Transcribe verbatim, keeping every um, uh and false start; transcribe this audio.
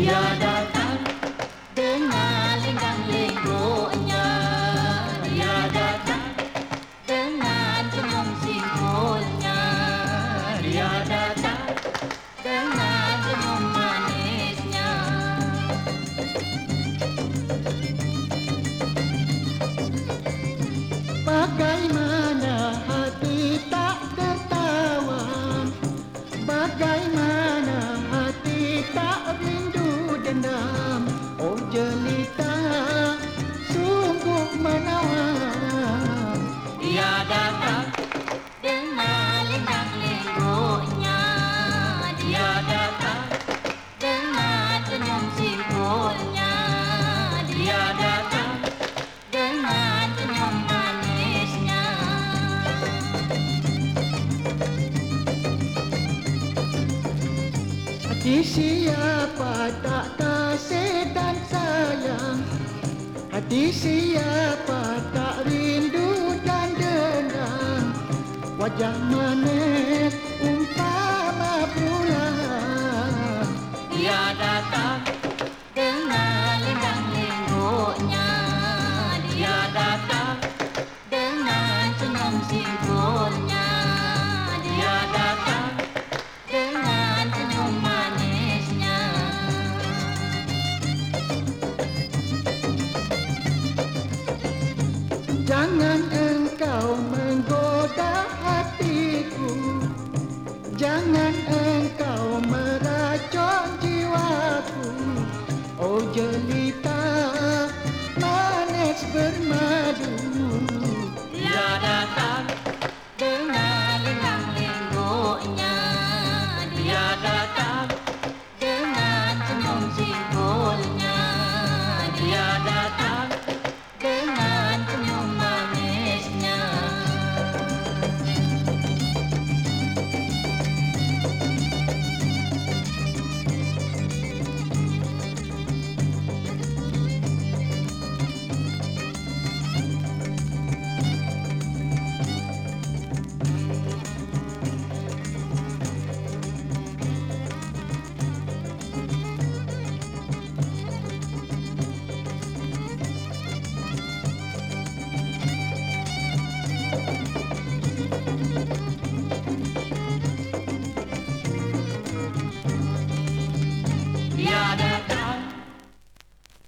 Dia datang dengan lenggang-lenggoknya. Dia datang dengan senyum simpulnya. Dia datang dengan senyum manisnya. Bagaimana hati tak tertawa, bagaimana hati tak rindu dendam. Oh jelita sungguh menawan. Dia datang dengan lenggang-lenggoknya. Dia datang dengan senyum simpulnya. Dia datang dengan senyum manisnya. Hati siapa tak kasih dan sayang, hati siapa tak rindu dan dendam. Wajah manis umpama bulan. Dia datang